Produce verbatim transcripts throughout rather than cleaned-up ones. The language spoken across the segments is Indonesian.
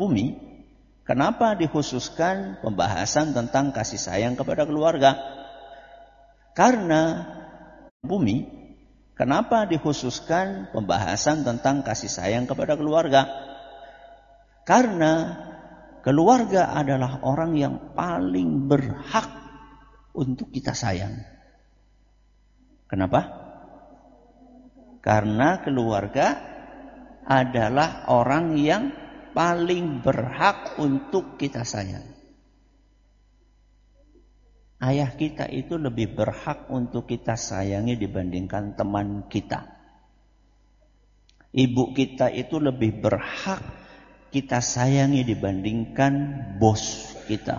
bumi, kenapa dikhususkan pembahasan tentang kasih sayang kepada keluarga? Karena bumi, kenapa dikhususkan pembahasan tentang kasih sayang kepada keluarga? Karena keluarga adalah orang yang paling berhak untuk kita sayang. Kenapa? Karena keluarga adalah orang yang paling berhak untuk kita sayang. Ayah kita itu lebih berhak untuk kita sayangi dibandingkan teman kita. Ibu kita itu lebih berhak kita sayangi dibandingkan bos kita.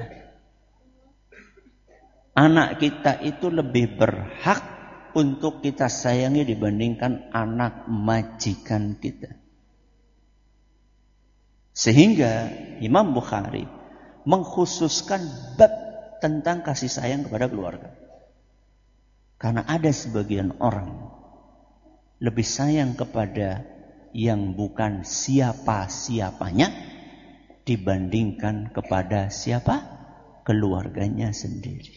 Anak kita itu lebih berhak untuk kita sayangi dibandingkan anak majikan kita. Sehingga Imam Bukhari mengkhususkan bab tentang kasih sayang kepada keluarga. Karena ada sebagian orang lebih sayang kepada yang bukan siapa-siapanya dibandingkan kepada siapa? Keluarganya sendiri.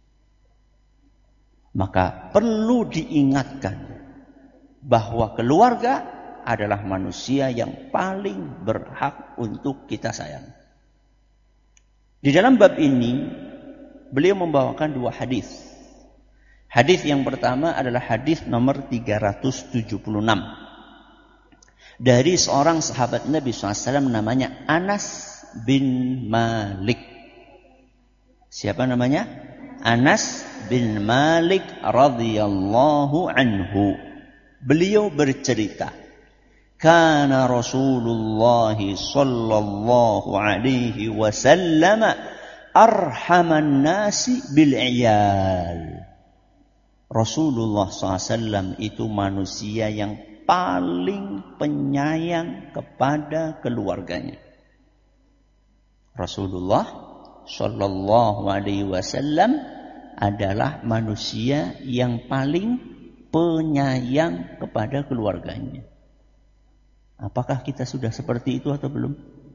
Maka perlu diingatkan bahwa keluarga adalah manusia yang paling berhak untuk kita sayang. Di dalam bab ini beliau membawakan dua hadis. Hadis yang pertama adalah hadis nomor tiga ratus tujuh puluh enam dari seorang sahabat Nabi shallallahu alaihi wasallam namanya Anas bin Malik. Siapa namanya? Anas bin Malik radhiyallahu anhu. Beliau bercerita, kana Rasulullah sallallahu alaihi wasallam arhaman nasi bil iyal. Rasulullah sallallahu alaihi wasallam itu manusia yang paling penyayang kepada keluarganya. Rasulullah sallallahu alaihi wasallam adalah manusia yang paling penyayang kepada keluarganya. Apakah kita sudah seperti itu atau belum?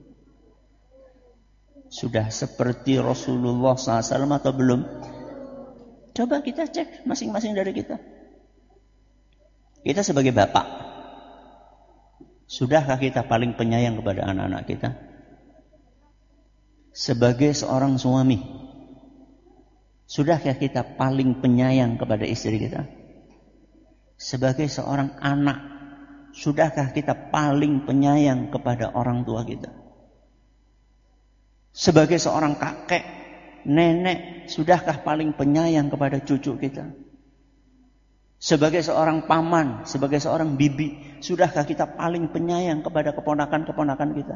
Sudah seperti Rasulullah shallallahu alaihi wasallam atau belum? Coba kita cek masing-masing dari kita. Kita sebagai bapak, sudahkah kita paling penyayang kepada anak-anak kita? Sebagai seorang suami, sudahkah kita paling penyayang kepada istri kita? Sebagai seorang anak, sudahkah kita paling penyayang kepada orang tua kita? Sebagai seorang kakek, nenek, sudahkah paling penyayang kepada cucu kita? Sebagai seorang paman, sebagai seorang bibi, sudahkah kita paling penyayang kepada keponakan-keponakan kita?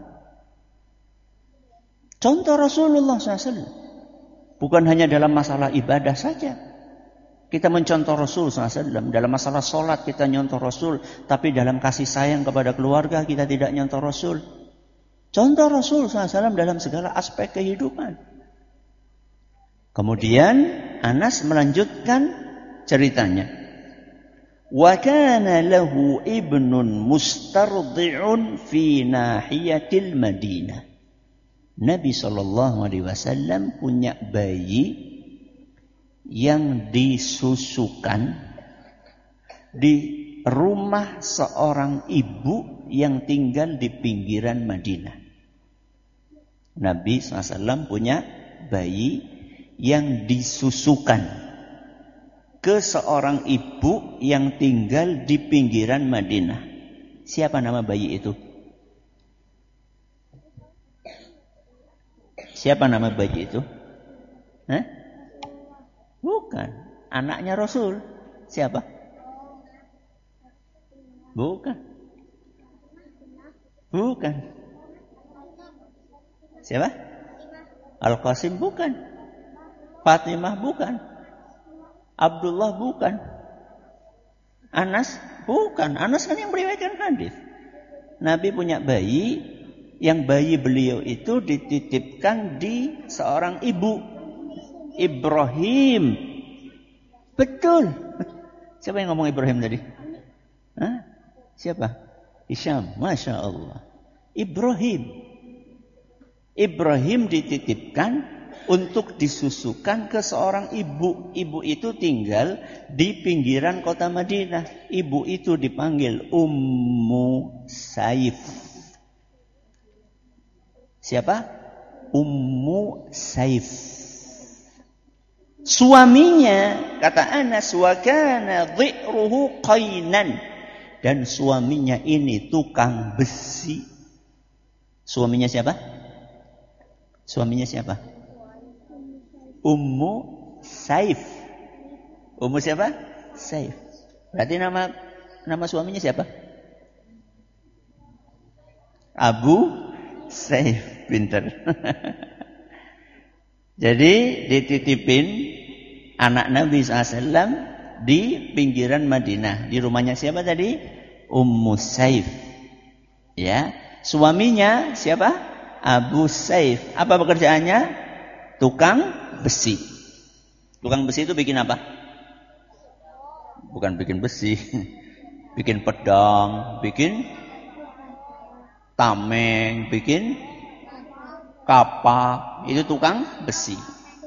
Contoh Rasulullah shallallahu alaihi wasallam. Bukan hanya dalam masalah ibadah saja. Kita mencontoh Rasul shallallahu alaihi wasallam. Dalam masalah sholat kita nyontoh Rasul. Tapi dalam kasih sayang kepada keluarga kita tidak nyontoh Rasul. Contoh Rasul shallallahu alaihi wasallam dalam segala aspek kehidupan. Kemudian Anas melanjutkan ceritanya. Wa kana lahu ibnun mustardi'un fi nahiyatil Madinah. Nabi shallallahu alaihi wasallam punya bayi yang disusukan di rumah seorang ibu yang tinggal di pinggiran Madinah. Nabi shallallahu alaihi wasallam punya bayi yang disusukan ke seorang ibu yang tinggal di pinggiran Madinah. Siapa nama bayi itu? Siapa nama bayi itu? Hah? Bukan. Anaknya Rasul. Siapa? Bukan. Bukan. Siapa? Al-Qasim bukan. Fatimah bukan. Abdullah bukan. Anas bukan. Anas kan yang meriwayatkan hadis. Nabi punya bayi, yang bayi beliau itu dititipkan di seorang ibu, Ibrahim. Betul. Siapa yang ngomong Ibrahim tadi? Hah? Siapa? Hisham. Masya Allah. Ibrahim. Ibrahim dititipkan untuk disusukan ke seorang ibu. Ibu itu tinggal di pinggiran kota Madinah. Ibu itu dipanggil Ummu Saif. Siapa? Ummu Saif. Suaminya, kata Anas, wa kana dhi'ruhu qainan. Dan suaminya ini tukang besi. Suaminya siapa? Suaminya siapa? Ummu Saif. Ummu siapa? Saif. Berarti nama nama suaminya siapa? Abu Saif. Pinter. Jadi dititipin anak Nabi shallallahu alaihi wasallam di pinggiran Madinah. Di rumahnya siapa tadi? Ummu Saif. Ya. Suaminya siapa? Abu Saif. Apa pekerjaannya? Tukang besi. Tukang besi itu bikin apa? Bukan bikin besi. Bikin pedang, bikin tameng, bikin kapak. Itu tukang besi.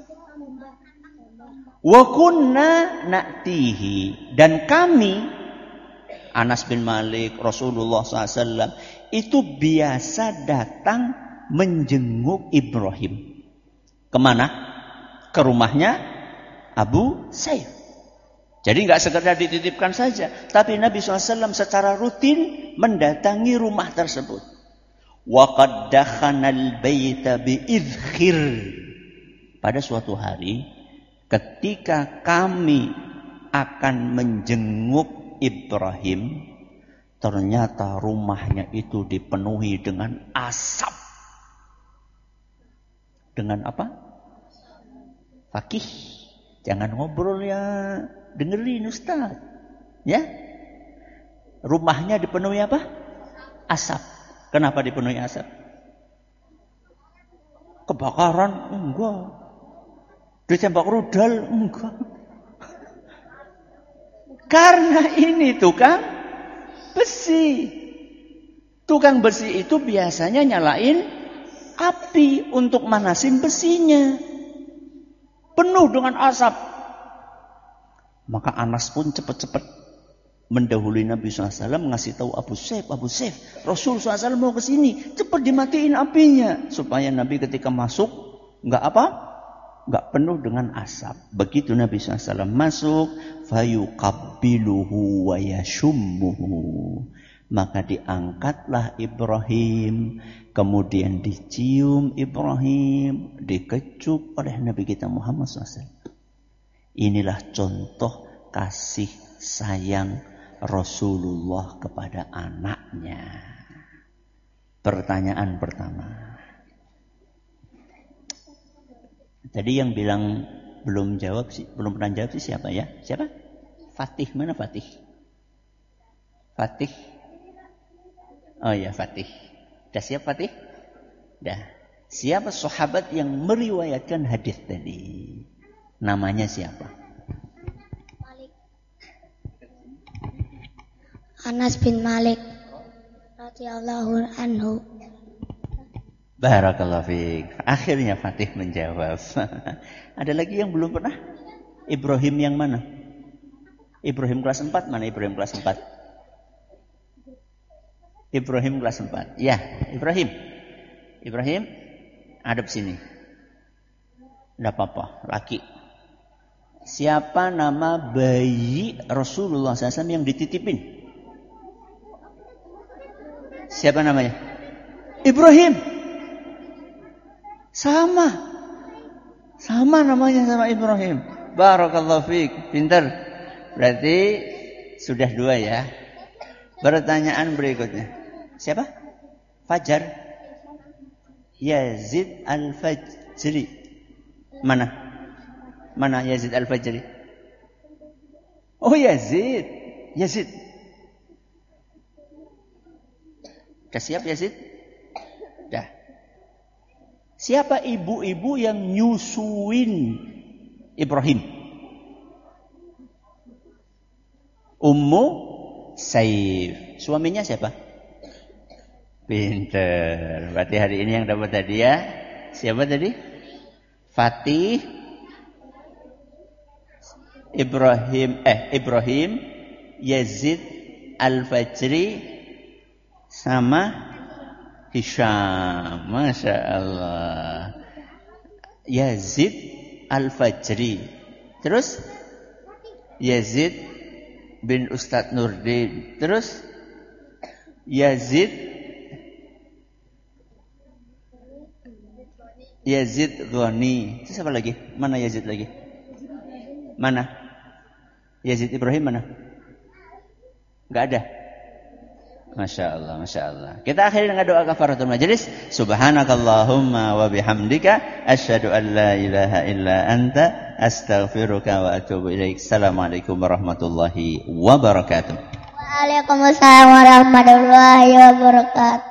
Wa kunna na'tihi. Dan kami, Anas bin Malik, Rasulullah shallallahu alaihi wasallam, itu biasa datang menjenguk Ibrahim. Kemana? Ke rumahnya Abu Saif. Jadi nggak sekedar dititipkan saja, tapi Nabi shallallahu alaihi wasallam secara rutin mendatangi rumah tersebut. Wa qad dakhanal baita bi'idkhir. Pada suatu hari, ketika kami akan menjenguk Ibrahim, ternyata rumahnya itu dipenuhi dengan asap. Dengan apa? Fakih. Jangan ngobrol ya. Dengerin Ustaz. Ya. Rumahnya dipenuhi apa? Asap. Kenapa dipenuhi asap? Kebakaran? Enggak. Ditembak rudal? Enggak. Karena ini tukang besi. Tukang besi itu biasanya nyalain api untuk manasin besinya. Penuh dengan asap. Maka Anas pun cepat-cepat mendahului Nabi shallallahu alaihi wasallam, ngasih tahu Abu Saif, Abu Saif, Rasul shallallahu alaihi wasallam mau ke sini, cepat dimatiin apinya supaya Nabi ketika masuk enggak apa? Enggak penuh dengan asap. Begitu Nabi shallallahu alaihi wasallam masuk, fayuqabbiluhu wa yashummuhu. Maka diangkatlah Ibrahim, kemudian dicium Ibrahim, dikecup oleh Nabi kita Muhammad shallallahu alaihi wasallam. Inilah contoh kasih sayang Rasulullah kepada anaknya. Pertanyaan pertama. Tadi yang bilang belum jawab sih, belum pernah jawab sih siapa ya? Siapa? Fatih, mana Fatih? Fatih. Oh ya, Fatih. Dah siap Fatih? Dah. Siapa sahabat yang meriwayatkan hadis tadi? Namanya siapa? Malik. Anas bin Malik radhiyallahu anhu. Barakallahu fiik. Akhirnya Fatih menjawab. Ada lagi yang belum pernah? Ibrahim yang mana? Ibrahim kelas empat, mana Ibrahim kelas empat? Ibrahim kelas empat. Ya, Ibrahim. Ibrahim, hadap sini. Tidak apa-apa, laki. Siapa nama bayi Rasulullah shallallahu alaihi wasallam yang dititipin? Siapa namanya? Ibrahim. Sama. Sama namanya sama Ibrahim. Barakallahu fiik. Pintar. Berarti sudah dua ya. Pertanyaan berikutnya. Siapa? Fajar. Yazid Al-Fajri. Mana? Mana Yazid Al-Fajri? Oh Yazid. Yazid. Sudah siap Yazid? Dah. Siapa ibu-ibu yang nyusuin Ibrahim? Ummu Saif. Suaminya siapa? Pinter. Berarti hari ini yang dapat hadiah Siapa tadi? Fatih Ibrahim eh Ibrahim Yazid Al-Fajri sama Hisham. Masya Allah. Yazid Al-Fajri. Terus Yazid bin Ustadz Nurdin. Terus Yazid Yazid Ghani. Itu siapa lagi? Mana Yazid lagi? Mana? Yazid Ibrahim mana? Enggak ada. Masya Allah, Masya Allah. Kita akhiri dengan doa kafaratul majelis. Subhanakallahumma wa bihamdika asyhadu an la ilaha illa anta astaghfiruka wa atubu ilaik. Assalamualaikum warahmatullahi wabarakatuh. Waalaikumsalam warahmatullahi wabarakatuh.